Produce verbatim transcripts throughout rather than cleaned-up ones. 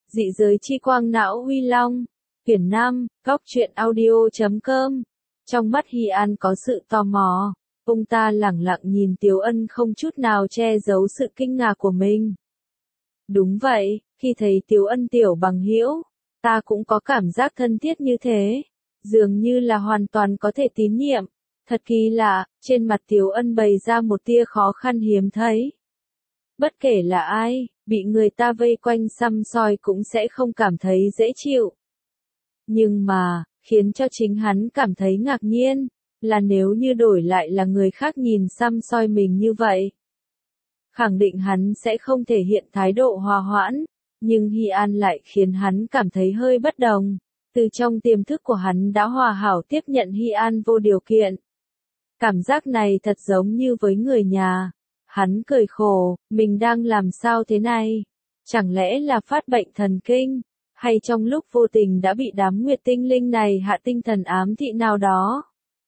Dị giới chi quang não Huy Long, quyển năm, góc truyện audio chấm com. Trong mắt Hy An có sự tò mò, ông ta lẳng lặng nhìn Tiếu Ân không chút nào che giấu sự kinh ngạc của mình. Đúng vậy, khi thấy Tiếu Ân tiểu bằng hữu, ta cũng có cảm giác thân thiết như thế, dường như là hoàn toàn có thể tín nhiệm. Thật kỳ lạ, trên mặt Tiếu Ân bày ra một tia khó khăn hiếm thấy. Bất kể là ai, bị người ta vây quanh săm soi cũng sẽ không cảm thấy dễ chịu. Nhưng mà, khiến cho chính hắn cảm thấy ngạc nhiên, là nếu như đổi lại là người khác nhìn săm soi mình như vậy, khẳng định hắn sẽ không thể hiện thái độ hòa hoãn, nhưng Hy An lại khiến hắn cảm thấy hơi bất đồng. Từ trong tiềm thức của hắn đã hòa hảo tiếp nhận Hy An vô điều kiện. Cảm giác này thật giống như với người nhà. Hắn cười khổ, mình đang làm sao thế này? Chẳng lẽ là phát bệnh thần kinh? Hay trong lúc vô tình đã bị đám nguyệt tinh linh này hạ tinh thần ám thị nào đó?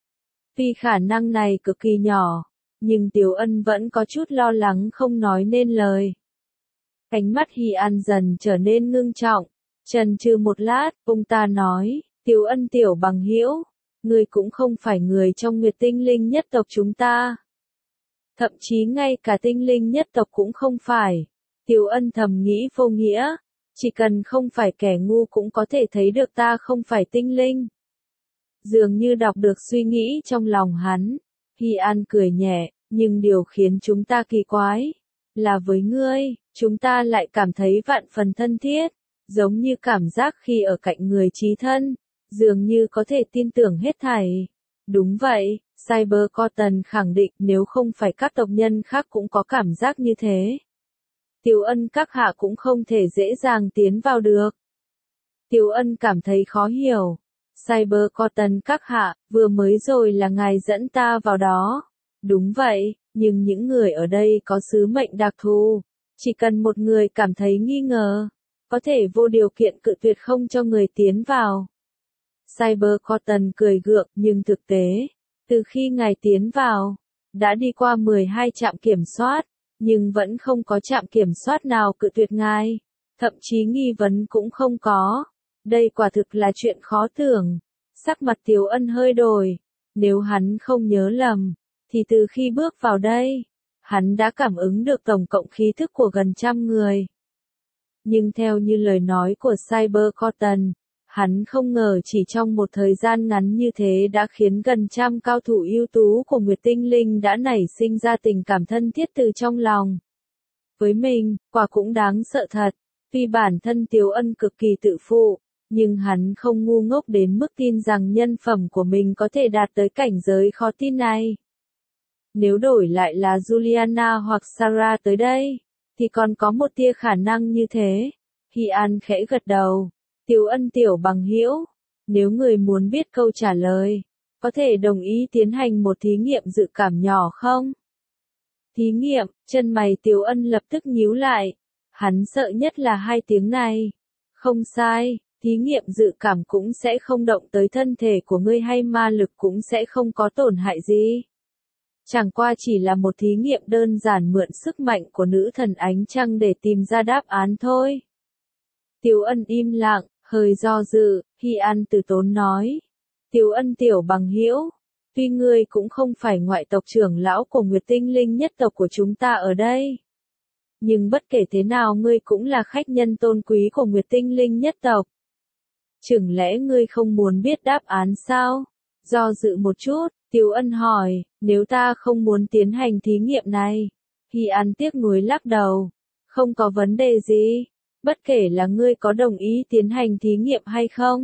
Vì khả năng này cực kỳ nhỏ, nhưng Tiếu Ân vẫn có chút lo lắng không nói nên lời. Ánh mắt Hy An dần trở nên ngưng trọng, chần chừ một lát, ông ta nói, Tiếu Ân tiểu bằng hữu, ngươi cũng không phải người trong nguyệt tinh linh nhất tộc chúng ta. Thậm chí ngay cả tinh linh nhất tộc cũng không phải. Tiếu Ân thầm nghĩ vô nghĩa, chỉ cần không phải kẻ ngu cũng có thể thấy được ta không phải tinh linh. Dường như đọc được suy nghĩ trong lòng hắn, Hy An cười nhẹ, nhưng điều khiến chúng ta kỳ quái, là với ngươi, chúng ta lại cảm thấy vạn phần thân thiết, giống như cảm giác khi ở cạnh người chí thân, dường như có thể tin tưởng hết thảy. Đúng vậy. Cyber Cotton khẳng định nếu không phải các tộc nhân khác cũng có cảm giác như thế. Tiếu Ân các hạ cũng không thể dễ dàng tiến vào được. Tiếu Ân cảm thấy khó hiểu. Cyber Cotton các hạ, vừa mới rồi là ngài dẫn ta vào đó. Đúng vậy, nhưng những người ở đây có sứ mệnh đặc thù. Chỉ cần một người cảm thấy nghi ngờ, có thể vô điều kiện cự tuyệt không cho người tiến vào. Cyber Cotton cười gượng, nhưng thực tế, từ khi ngài tiến vào, đã đi qua mười hai trạm kiểm soát, nhưng vẫn không có trạm kiểm soát nào cự tuyệt ngài, thậm chí nghi vấn cũng không có. Đây quả thực là chuyện khó tưởng. Sắc mặt Tiếu Ân hơi đổi, nếu hắn không nhớ lầm, thì từ khi bước vào đây, hắn đã cảm ứng được tổng cộng khí thức của gần trăm người. Nhưng theo như lời nói của Cyber Cotton, hắn không ngờ chỉ trong một thời gian ngắn như thế đã khiến gần trăm cao thủ ưu tú của Nguyệt Tinh Linh đã nảy sinh ra tình cảm thân thiết từ trong lòng. Với mình, quả cũng đáng sợ thật, vì bản thân Tiếu Ân cực kỳ tự phụ, nhưng hắn không ngu ngốc đến mức tin rằng nhân phẩm của mình có thể đạt tới cảnh giới khó tin này. Nếu đổi lại là Juliana hoặc Sarah tới đây, thì còn có một tia khả năng như thế. Hy An khẽ gật đầu. Tiếu Ân tiểu bằng hữu, nếu người muốn biết câu trả lời, có thể đồng ý tiến hành một thí nghiệm dự cảm nhỏ không? Thí nghiệm, chân mày Tiếu Ân lập tức nhíu lại, hắn sợ nhất là hai tiếng này. Không sai, thí nghiệm dự cảm cũng sẽ không động tới thân thể của ngươi hay ma lực cũng sẽ không có tổn hại gì. Chẳng qua chỉ là một thí nghiệm đơn giản mượn sức mạnh của nữ thần ánh trăng để tìm ra đáp án thôi. Tiếu Ân im lặng. Hơi do dự, Hy An từ tốn nói. Tiếu Ân tiểu bằng hữu, tuy ngươi cũng không phải ngoại tộc trưởng lão của Nguyệt Tinh Linh nhất tộc của chúng ta ở đây. Nhưng bất kể thế nào ngươi cũng là khách nhân tôn quý của Nguyệt Tinh Linh nhất tộc. Chừng lẽ ngươi không muốn biết đáp án sao? Do dự một chút, Tiếu Ân hỏi, nếu ta không muốn tiến hành thí nghiệm này. Hy An tiếc nuối lắc đầu. Không có vấn đề gì. Bất kể là ngươi có đồng ý tiến hành thí nghiệm hay không,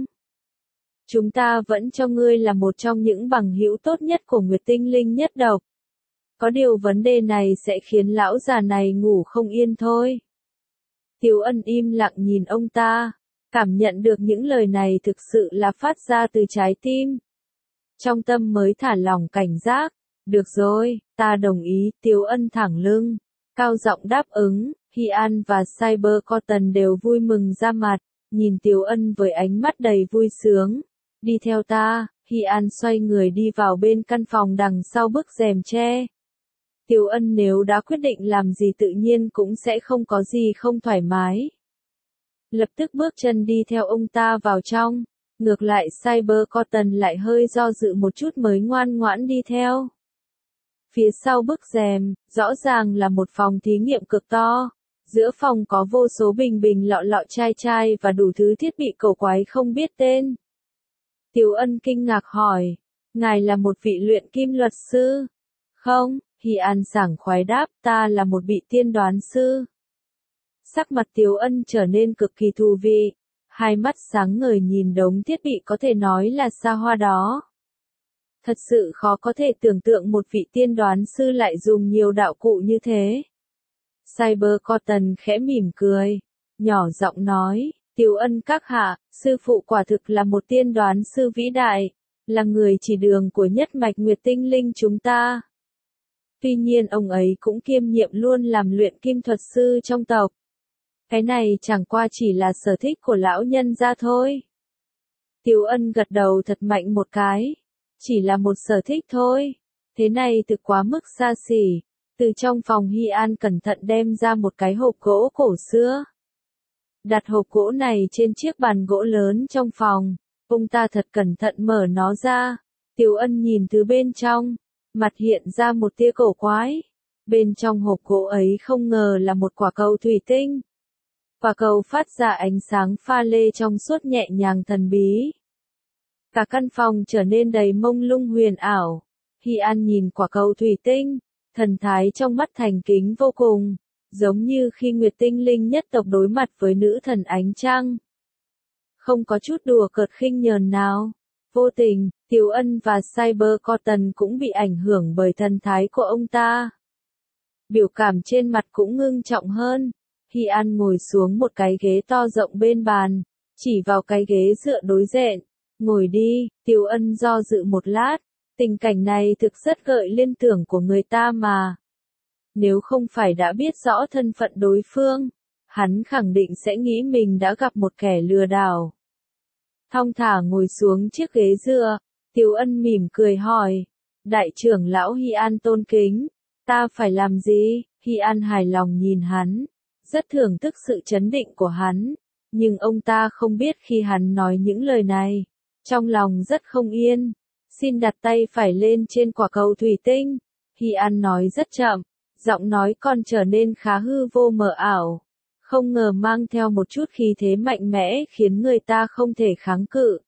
chúng ta vẫn cho ngươi là một trong những bằng hữu tốt nhất của Nguyệt Tinh Linh nhất tộc. Có điều vấn đề này sẽ khiến lão già này ngủ không yên thôi. Tiếu Ân im lặng nhìn ông ta, cảm nhận được những lời này thực sự là phát ra từ trái tim. Trong tâm mới thả lỏng cảnh giác. Được rồi, ta đồng ý. Tiếu Ân thẳng lưng, cao giọng đáp ứng. Hy An và Cyber Cotton đều vui mừng ra mặt, nhìn Tiếu Ân với ánh mắt đầy vui sướng. Đi theo ta. Hy An xoay người đi vào bên căn phòng đằng sau bức rèm tre. Tiếu Ân nếu đã quyết định làm gì tự nhiên cũng sẽ không có gì không thoải mái. lập tức bước chân đi theo ông ta vào trong. Ngược lại Cyber Cotton lại hơi do dự một chút mới ngoan ngoãn đi theo. Phía sau bức rèm, rõ ràng là một phòng thí nghiệm cực to. Giữa phòng có vô số bình bình lọ lọ chai chai và đủ thứ thiết bị cổ quái không biết tên. Tiểu Ân kinh ngạc hỏi, ngài là một vị luyện kim luật sư? Không, Hy An sảng khoái đáp, ta là một vị tiên đoán sư. Sắc mặt Tiểu Ân trở nên cực kỳ thú vị, hai mắt sáng ngời nhìn đống thiết bị có thể nói là xa hoa đó. Thật sự khó có thể tưởng tượng một vị tiên đoán sư lại dùng nhiều đạo cụ như thế. Cyber Cotton khẽ mỉm cười, nhỏ giọng nói, Tiểu Ân các hạ, sư phụ quả thực là một tiên đoán sư vĩ đại, là người chỉ đường của nhất mạch Nguyệt Tinh Linh chúng ta. Tuy nhiên ông ấy cũng kiêm nhiệm luôn làm luyện kim thuật sư trong tộc. Cái này chẳng qua chỉ là sở thích của lão nhân gia thôi. Tiểu Ân gật đầu thật mạnh một cái. Chỉ là một sở thích thôi. Thế này thực quá mức xa xỉ. Từ trong phòng Hy An cẩn thận đem ra một cái hộp gỗ cổ xưa. Đặt hộp gỗ này trên chiếc bàn gỗ lớn trong phòng. Ông ta thật cẩn thận mở nó ra. Tiểu Ân nhìn từ bên trong. Mặt hiện ra một tia cổ quái. Bên trong hộp gỗ ấy không ngờ là một quả cầu thủy tinh. Quả cầu phát ra ánh sáng pha lê trong suốt nhẹ nhàng thần bí. Cả căn phòng trở nên đầy mông lung huyền ảo. Hy An nhìn quả cầu thủy tinh, thần thái trong mắt thành kính vô cùng, giống như khi Nguyệt Tinh Linh nhất tộc đối mặt với nữ thần ánh trăng. Không có chút đùa cợt khinh nhờn nào. Vô tình, Tiểu Ân và Cyber Cotton cũng bị ảnh hưởng bởi thần thái của ông ta. Biểu cảm trên mặt cũng ngưng trọng hơn. Hy An ngồi xuống một cái ghế to rộng bên bàn, chỉ vào cái ghế dựa đối diện. Ngồi đi, Tiểu Ân do dự một lát, tình cảnh này thực rất gợi liên tưởng của người ta mà. Nếu không phải đã biết rõ thân phận đối phương, hắn khẳng định sẽ nghĩ mình đã gặp một kẻ lừa đảo. Thong thả ngồi xuống chiếc ghế dựa, Tiểu Ân mỉm cười hỏi, đại trưởng lão Hy An tôn kính, ta phải làm gì? Hy An hài lòng nhìn hắn, rất thưởng thức sự chấn định của hắn, nhưng ông ta không biết khi hắn nói những lời này, trong lòng rất không yên. Xin đặt tay phải lên trên quả cầu thủy tinh. Hy An nói rất chậm, giọng nói còn trở nên khá hư vô mờ ảo. Không ngờ mang theo một chút khí thế mạnh mẽ khiến người ta không thể kháng cự.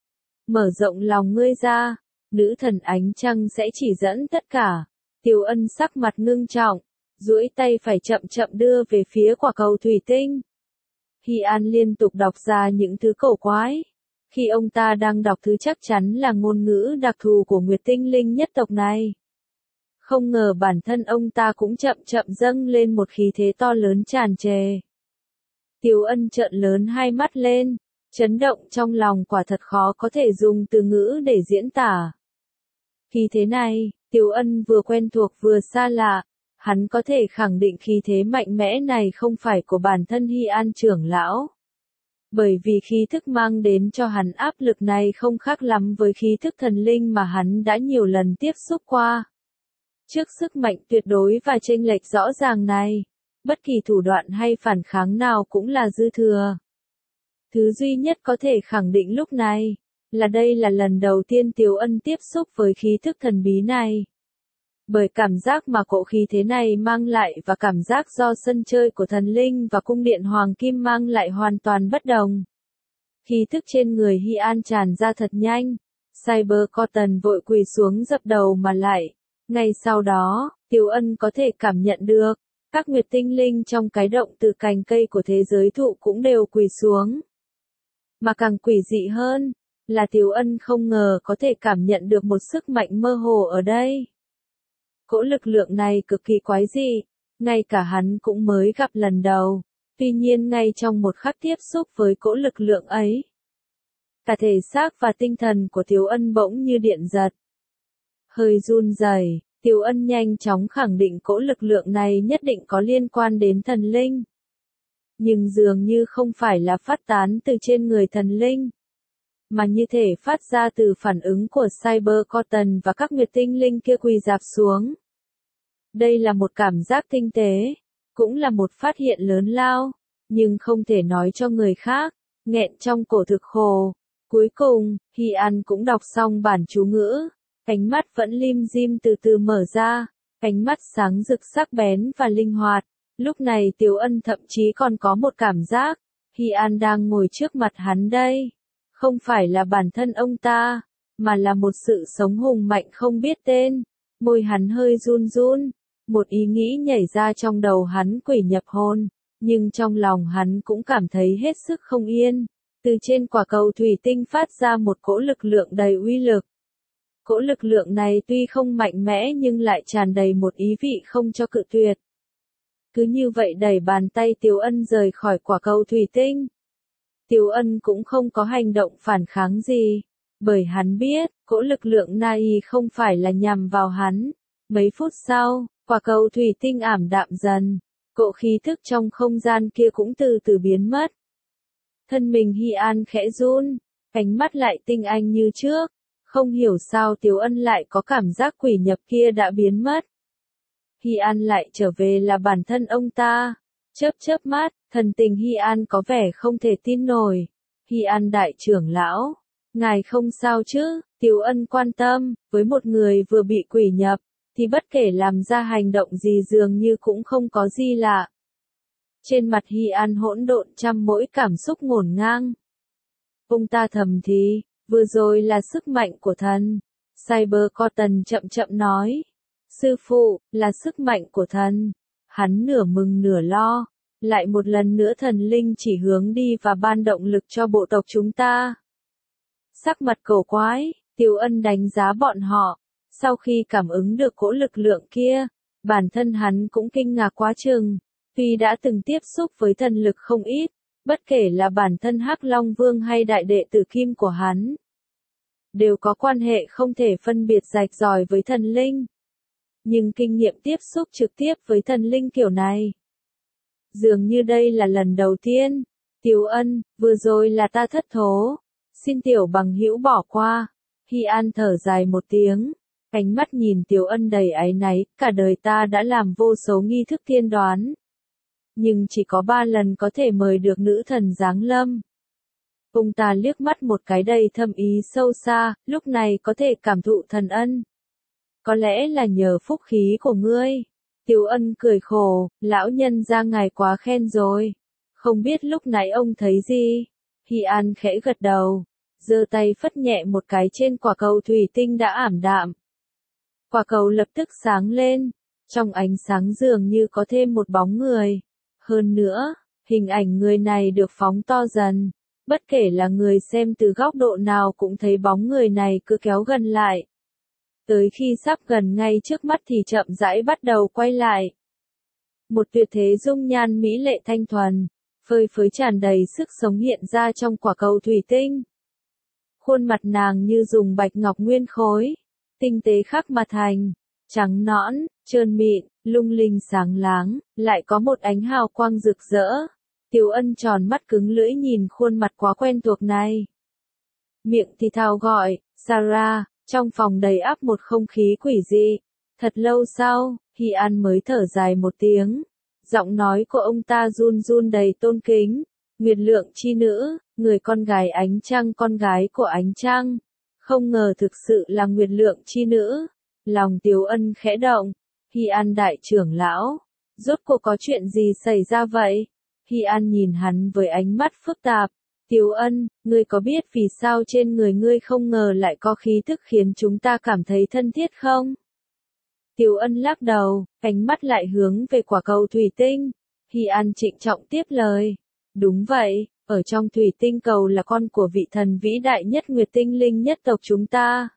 Mở rộng lòng ngươi ra, nữ thần ánh trăng sẽ chỉ dẫn tất cả. Tiểu Ân sắc mặt ngưng trọng, duỗi tay phải chậm chậm đưa về phía quả cầu thủy tinh. Hy An liên tục đọc ra những thứ cổ quái. Khi ông ta đang đọc thứ chắc chắn là ngôn ngữ đặc thù của Nguyệt Tinh Linh nhất tộc này. Không ngờ bản thân ông ta cũng chậm chậm dâng lên một khí thế to lớn tràn trề. Tiểu Ân trợn lớn hai mắt lên, chấn động trong lòng quả thật khó có thể dùng từ ngữ để diễn tả. Khí thế này, Tiểu Ân vừa quen thuộc vừa xa lạ, hắn có thể khẳng định khí thế mạnh mẽ này không phải của bản thân Hy An trưởng lão. Bởi vì khí thức mang đến cho hắn áp lực này không khác lắm với khí thức thần linh mà hắn đã nhiều lần tiếp xúc qua. Trước sức mạnh tuyệt đối và chênh lệch rõ ràng này, bất kỳ thủ đoạn hay phản kháng nào cũng là dư thừa. Thứ duy nhất có thể khẳng định lúc này, là đây là lần đầu tiên Tiểu Ân tiếp xúc với khí thức thần bí này. Bởi cảm giác mà cỗ khí thế này mang lại và cảm giác do sân chơi của thần linh và cung điện hoàng kim mang lại hoàn toàn bất đồng. Khí thức trên người Hy An tràn ra thật nhanh, Cyber Cotton vội quỳ xuống dập đầu mà lại. Ngay sau đó, Tiểu Ân có thể cảm nhận được, các nguyệt tinh linh trong cái động từ cành cây của thế giới thụ cũng đều quỳ xuống. Mà càng quỷ dị hơn, là Tiểu Ân không ngờ có thể cảm nhận được một sức mạnh mơ hồ ở đây. Cỗ lực lượng này cực kỳ quái dị, ngay cả hắn cũng mới gặp lần đầu, tuy nhiên ngay trong một khắc tiếp xúc với cỗ lực lượng ấy, cả thể xác và tinh thần của Tiểu Ân bỗng như điện giật. Hơi run rẩy, Tiểu Ân nhanh chóng khẳng định cỗ lực lượng này nhất định có liên quan đến thần linh. Nhưng dường như không phải là phát tán từ trên người thần linh, mà như thể phát ra từ phản ứng của Cyber Cotton và các nguyệt tinh linh kia quỳ rạp xuống. Đây là một cảm giác tinh tế, cũng là một phát hiện lớn lao. nhưng không thể nói cho người khác, nghẹn trong cổ thực khổ. Cuối cùng, Hy An cũng đọc xong bản chú ngữ, cánh mắt vẫn lim dim từ từ mở ra, cánh mắt sáng rực sắc bén và linh hoạt. Lúc này Tiếu Ân thậm chí còn có một cảm giác, Hy An đang ngồi trước mặt hắn đây. Không phải là bản thân ông ta, mà là một sự sống hùng mạnh không biết tên. Môi hắn hơi run run, một ý nghĩ nhảy ra trong đầu hắn quỷ nhập hồn, nhưng trong lòng hắn cũng cảm thấy hết sức không yên. Từ trên quả cầu thủy tinh phát ra một cỗ lực lượng đầy uy lực. Cỗ lực lượng này tuy không mạnh mẽ nhưng lại tràn đầy một ý vị không cho cự tuyệt. Cứ như vậy đẩy bàn tay Tiếu Ân rời khỏi quả cầu thủy tinh. Tiếu Ân cũng không có hành động phản kháng gì, bởi hắn biết, cỗ lực lượng này không phải là nhằm vào hắn. Mấy phút sau, quả cầu thủy tinh ảm đạm dần, cỗ khí thức trong không gian kia cũng từ từ biến mất. Thân mình Hy An khẽ run, cánh mắt lại tinh anh như trước, không hiểu sao Tiếu Ân lại có cảm giác quỷ nhập kia đã biến mất. Hy An lại trở về là bản thân ông ta. Chớp chớp mắt, thần tình Hy An có vẻ không thể tin nổi. Hy An đại trưởng lão, ngài không sao chứ? Tiếu Ân quan tâm, với một người vừa bị quỷ nhập, thì bất kể làm ra hành động gì dường như cũng không có gì lạ. Trên mặt Hy An hỗn độn trăm mỗi cảm xúc ngổn ngang. Ông ta thầm thì, vừa rồi là sức mạnh của thần. Cyber Cotton chậm chậm nói. Sư phụ, là sức mạnh của thần. Hắn nửa mừng nửa lo. Lại một lần nữa thần linh chỉ hướng đi và ban động lực cho bộ tộc chúng ta. Sắc mặt cổ quái, Tiếu Ân đánh giá bọn họ. Sau khi cảm ứng được cỗ lực lượng kia, bản thân hắn cũng kinh ngạc quá chừng. Tuy đã từng tiếp xúc với thần lực không ít, bất kể là bản thân Hắc Long Vương hay đại đệ tử Kim của hắn, đều có quan hệ không thể phân biệt rạch ròi với thần linh. Nhưng kinh nghiệm tiếp xúc trực tiếp với thần linh kiểu này, dường như đây là lần đầu tiên. Tiếu Ân, vừa rồi là ta thất thố, xin tiểu bằng hữu bỏ qua. Hy An thở dài một tiếng, ánh mắt nhìn Tiếu Ân đầy áy náy, cả đời ta đã làm vô số nghi thức tiên đoán, nhưng chỉ có ba lần có thể mời được nữ thần giáng lâm. Ông ta liếc mắt một cái đầy thâm ý sâu xa, lúc này có thể cảm thụ thần ân. Có lẽ là nhờ phúc khí của ngươi. Tiếu Ân cười khổ, lão nhân ra ngài quá khen rồi. Không biết lúc nãy ông thấy gì? Hy An khẽ gật đầu, giơ tay phất nhẹ một cái trên quả cầu thủy tinh đã ảm đạm. Quả cầu lập tức sáng lên, trong ánh sáng dường như có thêm một bóng người. Hơn nữa, hình ảnh người này được phóng to dần. Bất kể là người xem từ góc độ nào cũng thấy bóng người này cứ kéo gần lại. Tới khi sắp gần ngay trước mắt thì chậm rãi bắt đầu quay lại. Một tuyệt thế dung nhan mỹ lệ thanh thuần, phơi phới tràn đầy sức sống hiện ra trong quả cầu thủy tinh. Khuôn mặt nàng như dùng bạch ngọc nguyên khối, tinh tế khắc mà thành, trắng nõn, trơn mịn, lung linh sáng láng, lại có một ánh hào quang rực rỡ. Tiếu Ân tròn mắt cứng lưỡi nhìn khuôn mặt quá quen thuộc này. Miệng thì thào gọi, Sarah, trong phòng đầy ắp một không khí quỷ dị. Thật lâu sau, Hy An mới thở dài một tiếng. Giọng nói của ông ta run run đầy tôn kính. Nguyệt lượng chi nữ, người con gái ánh trăng, con gái của ánh trăng. Không ngờ thực sự là Nguyệt lượng chi nữ. Lòng Tiếu Ân khẽ động. Hy An đại trưởng lão, rốt cuộc có chuyện gì xảy ra vậy? Hy An nhìn hắn với ánh mắt phức tạp. Tiếu Ân, ngươi có biết vì sao trên người ngươi không ngờ lại có khí thức khiến chúng ta cảm thấy thân thiết không? Tiếu Ân lắc đầu, ánh mắt lại hướng về quả cầu thủy tinh. Hy An trịnh trọng tiếp lời. Đúng vậy, ở trong thủy tinh cầu là con của vị thần vĩ đại nhất Nguyệt tinh linh nhất tộc chúng ta.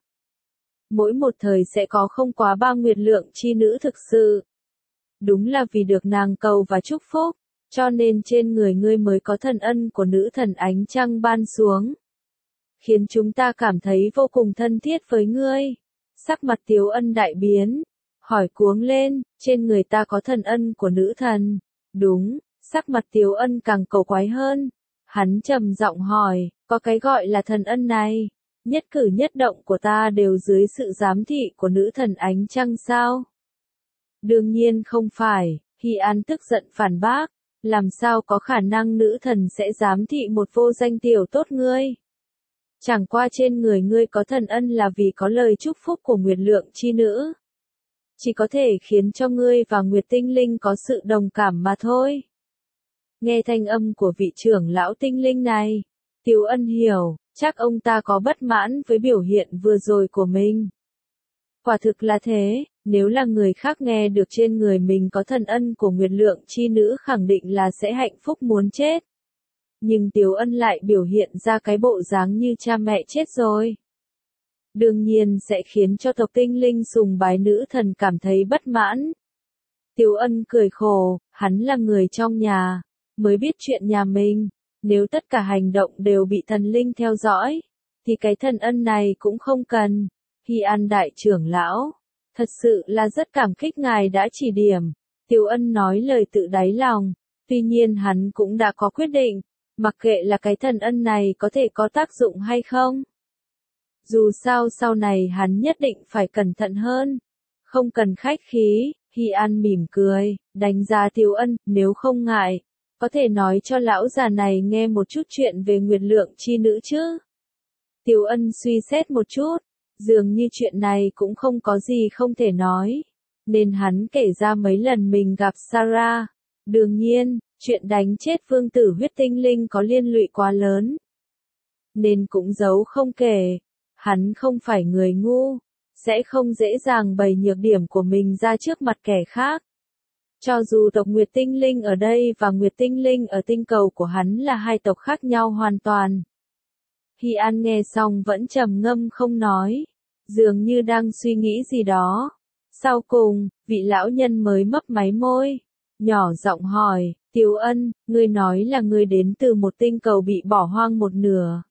Mỗi một thời sẽ có không quá ba nguyệt lượng chi nữ thực sự. Đúng là vì được nàng cầu và chúc phúc, cho nên trên người ngươi mới có thần ân của nữ thần ánh trăng ban xuống. Khiến chúng ta cảm thấy vô cùng thân thiết với ngươi. Sắc mặt Tiếu Ân đại biến, hỏi cuống lên, trên người ta có thần ân của nữ thần. Đúng, sắc mặt Tiếu Ân càng cầu quái hơn. Hắn trầm giọng hỏi, có cái gọi là thần ân này? Nhất cử nhất động của ta đều dưới sự giám thị của nữ thần ánh trăng sao? Đương nhiên không phải, Hy An tức giận phản bác. Làm sao có khả năng nữ thần sẽ giám thị một vô danh tiểu tốt ngươi? Chẳng qua trên người ngươi có thần ân là vì có lời chúc phúc của Nguyệt Lượng chi nữ. Chỉ có thể khiến cho ngươi và Nguyệt Tinh Linh có sự đồng cảm mà thôi. Nghe thanh âm của vị trưởng lão tinh linh này, Tiếu Ân hiểu, chắc ông ta có bất mãn với biểu hiện vừa rồi của mình. Quả thực là thế, nếu là người khác nghe được trên người mình có thần ân của Nguyệt Lượng chi nữ khẳng định là sẽ hạnh phúc muốn chết. Nhưng Tiếu Ân lại biểu hiện ra cái bộ dáng như cha mẹ chết rồi. Đương nhiên sẽ khiến cho tộc tinh linh sùng bái nữ thần cảm thấy bất mãn. Tiếu Ân cười khổ, hắn là người trong nhà, mới biết chuyện nhà mình, nếu tất cả hành động đều bị thần linh theo dõi, thì cái thần ân này cũng không cần. Hy An đại trưởng lão, thật sự là rất cảm kích ngài đã chỉ điểm. Tiếu Ân nói lời tự đáy lòng, tuy nhiên hắn cũng đã có quyết định, mặc kệ là cái thần ân này có thể có tác dụng hay không. Dù sao sau này hắn nhất định phải cẩn thận hơn, không cần khách khí. Hy An mỉm cười, đánh giá Tiếu Ân, nếu không ngại, có thể nói cho lão già này nghe một chút chuyện về Nguyệt Lượng chi nữ chứ. Tiếu Ân suy xét một chút, dường như chuyện này cũng không có gì không thể nói, nên hắn kể ra mấy lần mình gặp Sarah. Đương nhiên, chuyện đánh chết vương tử huyết tinh linh có liên lụy quá lớn, nên cũng giấu không kể. Hắn không phải người ngu, sẽ không dễ dàng bày nhược điểm của mình ra trước mặt kẻ khác. Cho dù tộc Nguyệt Tinh Linh ở đây và Nguyệt Tinh Linh ở tinh cầu của hắn là hai tộc khác nhau hoàn toàn. Hy An nghe xong vẫn trầm ngâm không nói, dường như đang suy nghĩ gì đó. Sau cùng, vị lão nhân mới mấp máy môi, nhỏ giọng hỏi, Tiếu Ân, ngươi nói là ngươi đến từ một tinh cầu bị bỏ hoang một nửa.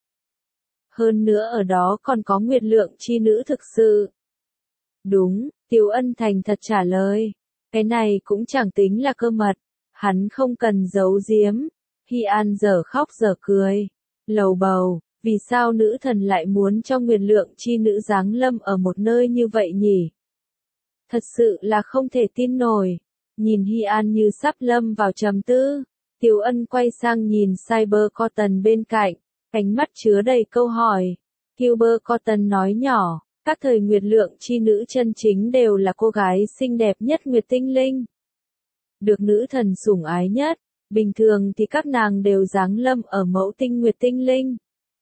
Hơn nữa ở đó còn có Nguyệt Lượng chi nữ thực sự. Đúng, Tiếu Ân thành thật trả lời. Cái này cũng chẳng tính là cơ mật, hắn không cần giấu giếm. Hy An dở khóc dở cười, lầu bầu, vì sao nữ thần lại muốn cho Nguyệt Lượng chi nữ giáng lâm ở một nơi như vậy nhỉ? Thật sự là không thể tin nổi. Nhìn Hy An như sắp lâm vào trầm tư, Tiếu Ân quay sang nhìn Cyber Cotton bên cạnh, ánh mắt chứa đầy câu hỏi. Cyber Cotton nói nhỏ, các thời Nguyệt Lượng chi nữ chân chính đều là cô gái xinh đẹp nhất Nguyệt Tinh Linh, được nữ thần sủng ái nhất. Bình thường thì các nàng đều giáng lâm ở mẫu tinh Nguyệt Tinh Linh.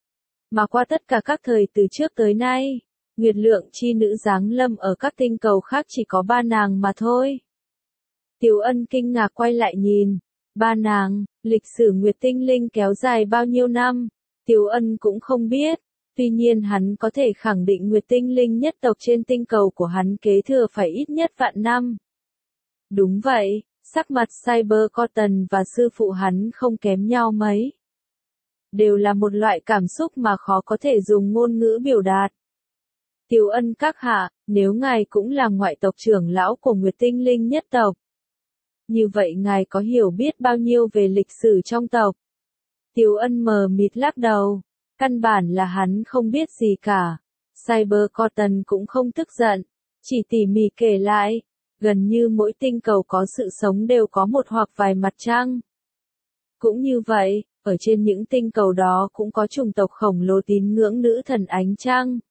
Mà qua tất cả các thời từ trước tới nay, Nguyệt Lượng chi nữ giáng lâm ở các tinh cầu khác chỉ có ba nàng mà thôi. Tiếu Ân kinh ngạc quay lại nhìn. Ba nàng, lịch sử Nguyệt Tinh Linh kéo dài bao nhiêu năm? Tiếu Ân cũng không biết. Tuy nhiên hắn có thể khẳng định Nguyệt Tinh Linh nhất tộc trên tinh cầu của hắn kế thừa phải ít nhất vạn năm. Đúng vậy, sắc mặt Cyber Cotton và sư phụ hắn không kém nhau mấy. Đều là một loại cảm xúc mà khó có thể dùng ngôn ngữ biểu đạt. Tiếu Ân các hạ, nếu ngài cũng là ngoại tộc trưởng lão của Nguyệt Tinh Linh nhất tộc, như vậy ngài có hiểu biết bao nhiêu về lịch sử trong tộc? Tiếu Ân mờ mịt lắc đầu, căn bản là hắn không biết gì cả. Cyber Cotton cũng không tức giận, chỉ tỉ mỉ kể lại, gần như mỗi tinh cầu có sự sống đều có một hoặc vài mặt trăng. Cũng như vậy, ở trên những tinh cầu đó cũng có chủng tộc khổng lồ tín ngưỡng nữ thần ánh trăng.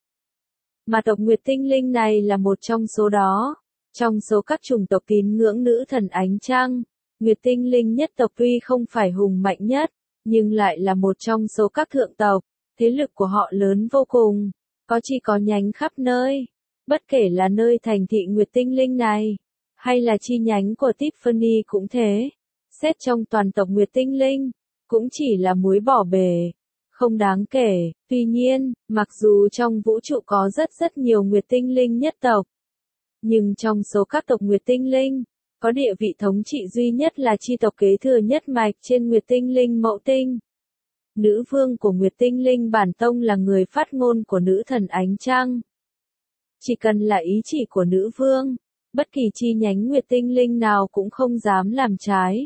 Mà tộc Nguyệt Tinh Linh này là một trong số đó. Trong số các chủng tộc tín ngưỡng nữ thần ánh trăng, Nguyệt Tinh Linh nhất tộc tuy không phải hùng mạnh nhất, nhưng lại là một trong số các thượng tộc. Thế lực của họ lớn vô cùng, có chi có nhánh khắp nơi. Bất kể là nơi thành thị Nguyệt Tinh Linh này, hay là chi nhánh của Tiffany cũng thế. Xét trong toàn tộc Nguyệt Tinh Linh, cũng chỉ là muối bỏ bể, không đáng kể. Tuy nhiên, mặc dù trong vũ trụ có rất rất nhiều Nguyệt Tinh Linh nhất tộc, nhưng trong số các tộc Nguyệt Tinh Linh, có địa vị thống trị duy nhất là chi tộc kế thừa nhất mạch trên Nguyệt Tinh Linh mẫu tinh. Nữ vương của Nguyệt Tinh Linh bản tông là người phát ngôn của nữ thần ánh trăng. Chỉ cần là ý chỉ của nữ vương, bất kỳ chi nhánh Nguyệt Tinh Linh nào cũng không dám làm trái.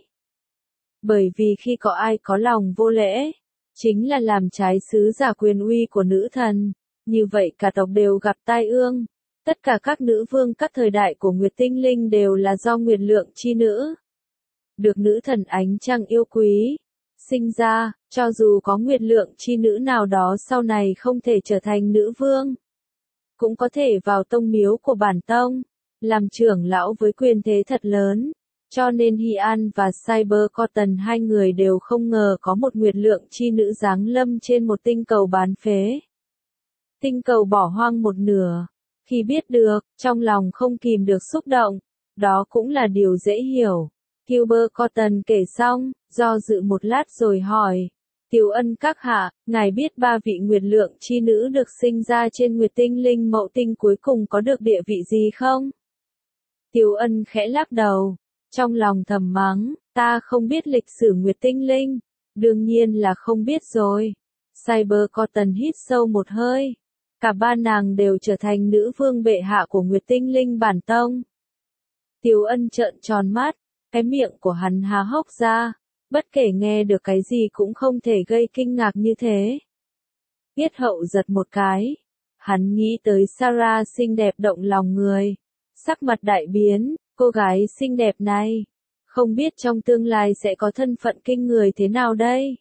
Bởi vì khi có ai có lòng vô lễ, chính là làm trái sứ giả quyền uy của nữ thần, như vậy cả tộc đều gặp tai ương. Tất cả các nữ vương các thời đại của Nguyệt Tinh Linh đều là do Nguyệt Lượng chi nữ. được nữ thần ánh trăng yêu quý. Sinh ra, cho dù có nguyệt lượng chi nữ nào đó sau này không thể trở thành nữ vương, cũng có thể vào tông miếu của bản tông, làm trưởng lão với quyền thế thật lớn. Cho nên Hy An và Cyber Cotton hai người đều không ngờ có một nguyệt lượng chi nữ giáng lâm trên một tinh cầu bán phế. Tinh cầu bỏ hoang một nửa. Khi biết được, trong lòng không kìm được xúc động. Đó cũng là điều dễ hiểu. Gilbert Cotton kể xong, do dự một lát rồi hỏi. Tiểu Ân các hạ, ngài biết ba vị nguyệt lượng chi nữ được sinh ra trên nguyệt tinh linh mậu tinh cuối cùng có được địa vị gì không? Tiểu Ân khẽ lắc đầu. Trong lòng thầm mắng, ta không biết lịch sử nguyệt tinh linh. Đương nhiên là không biết rồi. Cyber Cotton hít sâu một hơi. Cả ba nàng đều trở thành nữ vương bệ hạ của nguyệt tinh linh bản tông. Tiểu Ân trợn tròn mắt, cái miệng của hắn há hốc ra. Bất kể nghe được cái gì cũng không thể gây kinh ngạc như thế. Yết hậu giật một cái. Hắn nghĩ tới Sarah xinh đẹp động lòng người. Sắc mặt đại biến, cô gái xinh đẹp này. Không biết trong tương lai sẽ có thân phận kinh người thế nào đây?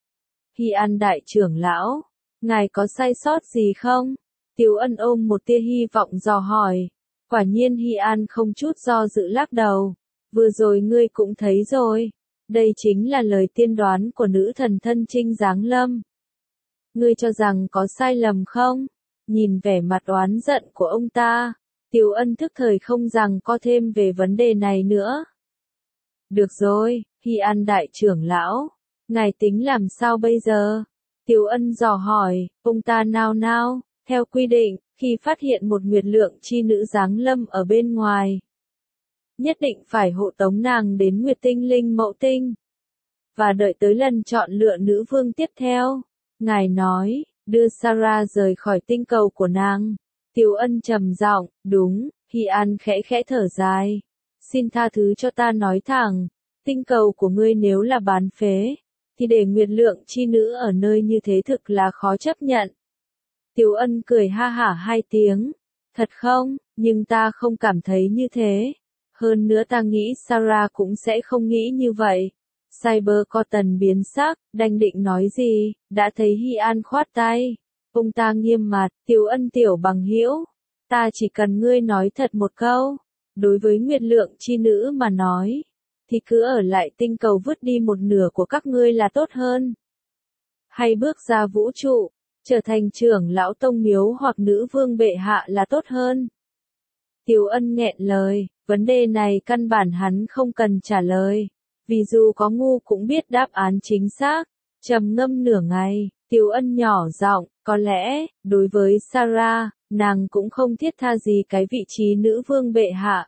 Hy An đại trưởng lão, ngài có sai sót gì không? Tiểu Ân ôm một tia hy vọng dò hỏi. Quả nhiên Hy An không chút do dự lắc đầu. Vừa rồi ngươi cũng thấy rồi. Đây chính là lời tiên đoán của nữ thần thân trinh giáng lâm. Ngươi cho rằng có sai lầm không? Nhìn vẻ mặt oán giận của ông ta, Tiểu Ân thức thời không rằng có thêm về vấn đề này nữa. Được rồi, Hy An đại trưởng lão, ngài tính làm sao bây giờ? Tiểu Ân dò hỏi, ông ta nao nao, theo quy định, khi phát hiện một nguyệt lượng chi nữ giáng lâm ở bên ngoài, nhất định phải hộ tống nàng đến nguyệt tinh linh mậu tinh, và đợi tới lần chọn lựa nữ vương tiếp theo. Ngài nói, đưa Sarah rời khỏi tinh cầu của nàng. Tiểu Ân trầm giọng, đúng. Hy An khẽ khẽ thở dài. Xin tha thứ cho ta nói thẳng, tinh cầu của ngươi nếu là bán phế, thì để nguyệt lượng chi nữ ở nơi như thế thực là khó chấp nhận. Tiểu Ân cười ha hả hai tiếng. Thật không, nhưng ta không cảm thấy như thế. Hơn nữa ta nghĩ Sarah cũng sẽ không nghĩ như vậy. Cyber Cotton biến sắc, đành định nói gì, đã thấy Hy An khoát tay. Ông ta nghiêm mặt, Tiểu Ân tiểu bằng hữu, ta chỉ cần ngươi nói thật một câu. Đối với nguyệt lượng chi nữ mà nói, thì cứ ở lại tinh cầu vứt đi một nửa của các ngươi là tốt hơn. Hay bước ra vũ trụ, trở thành trưởng lão tông miếu hoặc nữ vương bệ hạ là tốt hơn. Tiểu Ân nghẹn lời, vấn đề này căn bản hắn không cần trả lời. Vì dù có ngu cũng biết đáp án chính xác. Trầm ngâm nửa ngày, Tiểu Ân nhỏ giọng, có lẽ, đối với Sarah, nàng cũng không thiết tha gì cái vị trí nữ vương bệ hạ.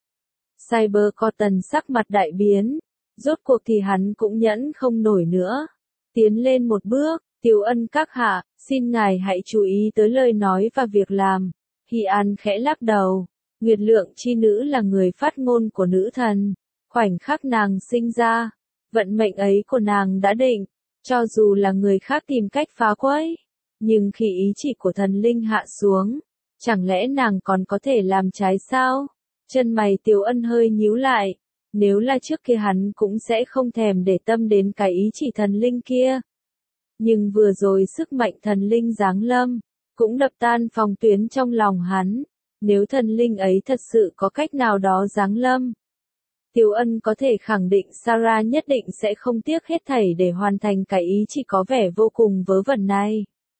Cyber Cotton sắc mặt đại biến, rốt cuộc thì hắn cũng nhẫn không nổi nữa. Tiến lên một bước, Tiểu Ân các hạ, xin ngài hãy chú ý tới lời nói và việc làm. Hy An khẽ lắc đầu, nguyệt lượng chi nữ là người phát ngôn của nữ thần. Khoảnh khắc nàng sinh ra, vận mệnh ấy của nàng đã định, cho dù là người khác tìm cách phá quấy, nhưng khi ý chỉ của thần linh hạ xuống, chẳng lẽ nàng còn có thể làm trái sao? Chân mày Tiểu Ân hơi nhíu lại, nếu là trước kia hắn cũng sẽ không thèm để tâm đến cái ý chỉ thần linh kia. Nhưng vừa rồi sức mạnh thần linh giáng lâm, cũng đập tan phòng tuyến trong lòng hắn, nếu thần linh ấy thật sự có cách nào đó giáng lâm. Tiểu Ân có thể khẳng định Sarah nhất định sẽ không tiếc hết thảy để hoàn thành cái ý chỉ có vẻ vô cùng vớ vẩn này.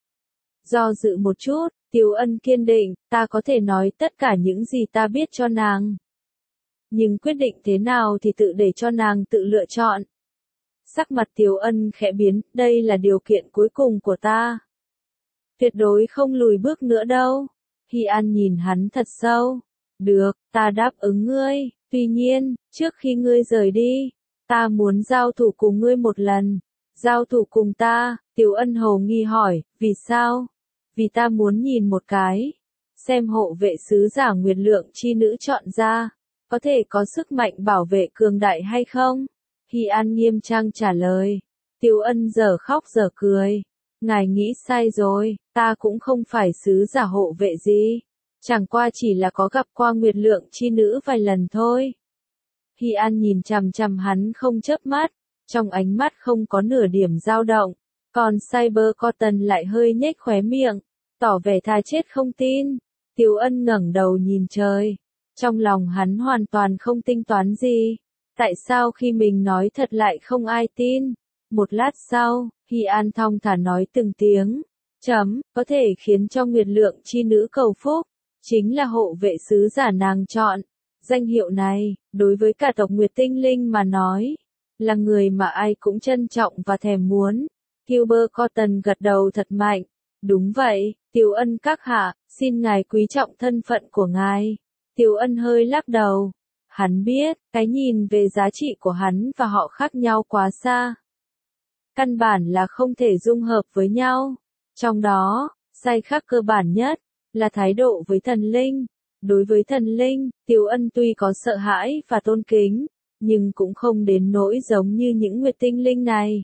Do dự một chút, Tiểu Ân kiên định, ta có thể nói tất cả những gì ta biết cho nàng. Nhưng quyết định thế nào thì tự để cho nàng tự lựa chọn. Sắc mặt Tiểu Ân khẽ biến, đây là điều kiện cuối cùng của ta. Tuyệt đối không lùi bước nữa đâu. Hy An nhìn hắn thật sâu. Được, ta đáp ứng ngươi. Tuy nhiên, trước khi ngươi rời đi, ta muốn giao thủ cùng ngươi một lần. Giao thủ cùng ta, Tiểu Ân hồ nghi hỏi, vì sao? Vì ta muốn nhìn một cái, xem hộ vệ sứ giả nguyệt lượng chi nữ chọn ra, có thể có sức mạnh bảo vệ cường đại hay không? Hy An nghiêm trang trả lời. Tiểu Ân giờ khóc giờ cười. Ngài nghĩ sai rồi, ta cũng không phải sứ giả hộ vệ gì. Chẳng qua chỉ là có gặp qua nguyệt lượng chi nữ vài lần thôi. Hy An nhìn chằm chằm hắn không chớp mắt, trong ánh mắt không có nửa điểm dao động, còn Cyber Cotton lại hơi nhếch khóe miệng, tỏ vẻ thà chết không tin. Tiểu Ân ngẩng đầu nhìn trời, trong lòng hắn hoàn toàn không tính toán gì, tại sao khi mình nói thật lại không ai tin. Một lát sau, Hy An thong thả nói từng tiếng, chấm, có thể khiến cho Nguyệt Lượng chi nữ cầu phúc, chính là hộ vệ sứ giả nàng chọn. Danh hiệu này, đối với cả tộc Nguyệt Tinh Linh mà nói, là người mà ai cũng trân trọng và thèm muốn. Gilbert Cotton gật đầu thật mạnh. Đúng vậy, Tiểu Ân các hạ, xin ngài quý trọng thân phận của ngài. Tiểu Ân hơi lắc đầu. Hắn biết, cái nhìn về giá trị của hắn và họ khác nhau quá xa. Căn bản là không thể dung hợp với nhau. Trong đó, sai khác cơ bản nhất, là thái độ với thần linh. Đối với thần linh, Tiểu Ân tuy có sợ hãi và tôn kính, nhưng cũng không đến nỗi giống như những Nguyệt Tinh Linh này.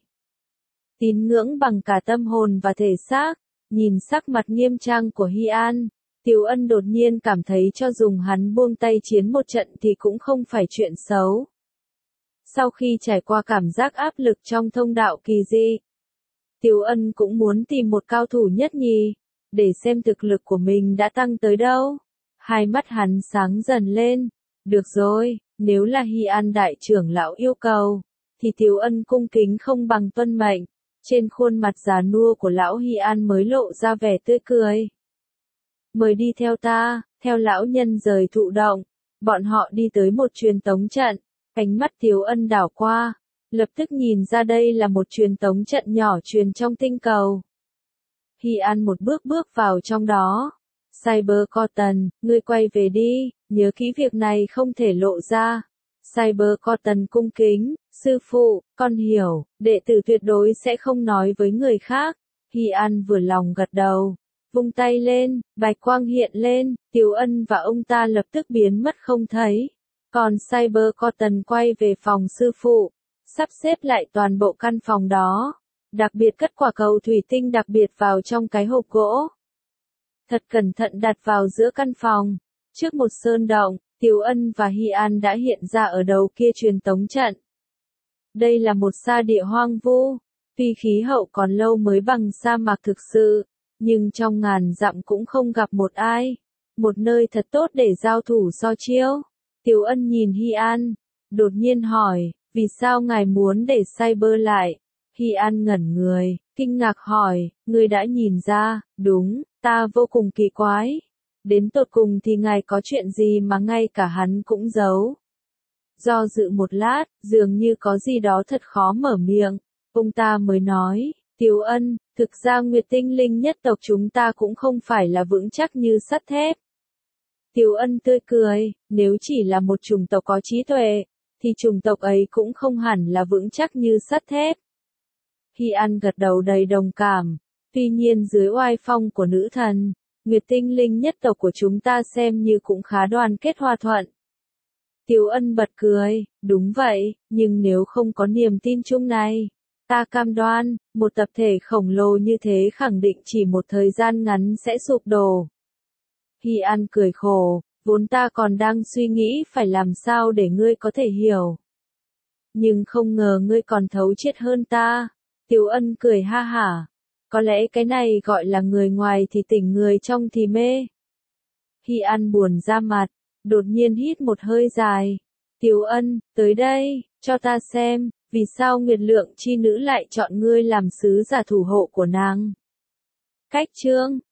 Tín ngưỡng bằng cả tâm hồn và thể xác. Nhìn sắc mặt nghiêm trang của Hy An, Tiểu Ân đột nhiên cảm thấy cho dùng hắn buông tay chiến một trận thì cũng không phải chuyện xấu. Sau khi trải qua cảm giác áp lực trong thông đạo kỳ dị, Tiểu Ân cũng muốn tìm một cao thủ nhất nhì, để xem thực lực của mình đã tăng tới đâu. Hai mắt hắn sáng dần lên. Được rồi, nếu là Hy An đại trưởng lão yêu cầu, thì Tiểu Ân cung kính không bằng tuân mệnh. Trên khuôn mặt già nua của lão Hy An mới lộ ra vẻ tươi cười. Mời đi theo ta, theo lão nhân rời thụ động. Bọn họ đi tới một truyền tống trận. Ánh mắt Tiểu Ân đảo qua, lập tức nhìn ra đây là một truyền tống trận nhỏ truyền trong tinh cầu. Hy An một bước bước vào trong đó. Cyber Cotton, ngươi quay về đi, nhớ kỹ việc này không thể lộ ra. Cyber Cotton cung kính, sư phụ, con hiểu, đệ tử tuyệt đối sẽ không nói với người khác. Hy An vừa lòng gật đầu, vung tay lên, bạch quang hiện lên, Tiểu Ân và ông ta lập tức biến mất không thấy. Còn Cyber Cotton quay về phòng sư phụ, sắp xếp lại toàn bộ căn phòng đó, đặc biệt cất quả cầu thủy tinh đặc biệt vào trong cái hộp gỗ. Thật cẩn thận đặt vào giữa căn phòng, trước một sơn động. Tiểu Ân và Hy An đã hiện ra ở đầu kia truyền tống trận. Đây là một sa địa hoang vu, tuy khí hậu còn lâu mới bằng sa mạc thực sự, nhưng trong ngàn dặm cũng không gặp một ai. Một nơi thật tốt để giao thủ so chiêu. Tiểu Ân nhìn Hy An, đột nhiên hỏi, vì sao ngài muốn để Cyber lại? Hy An ngẩn người, kinh ngạc hỏi, ngươi đã nhìn ra, đúng, ta vô cùng kỳ quái. Đến tột cùng thì ngài có chuyện gì mà ngay cả hắn cũng giấu. Do dự một lát, dường như có gì đó thật khó mở miệng, ông ta mới nói, Tiểu Ân, thực ra Nguyệt Tinh Linh nhất tộc chúng ta cũng không phải là vững chắc như sắt thép. Tiểu Ân tươi cười, nếu chỉ là một chủng tộc có trí tuệ, thì chủng tộc ấy cũng không hẳn là vững chắc như sắt thép. Hy An gật đầu đầy đồng cảm, tuy nhiên dưới oai phong của nữ thần, Nguyệt Tinh Linh nhất tộc của chúng ta xem như cũng khá đoàn kết hòa thuận. Tiểu Ân bật cười, đúng vậy, nhưng nếu không có niềm tin chung này, ta cam đoan, một tập thể khổng lồ như thế khẳng định chỉ một thời gian ngắn sẽ sụp đổ. Hy An cười khổ, vốn ta còn đang suy nghĩ phải làm sao để ngươi có thể hiểu. Nhưng không ngờ ngươi còn thấu triệt hơn ta. Tiểu Ân cười ha hả. Có lẽ cái này gọi là người ngoài thì tỉnh người trong thì mê. Hy An buồn ra mặt, đột nhiên hít một hơi dài. Tiểu Ân, tới đây, cho ta xem, vì sao Nguyệt Lượng chi nữ lại chọn ngươi làm sứ giả thủ hộ của nàng. Cách chương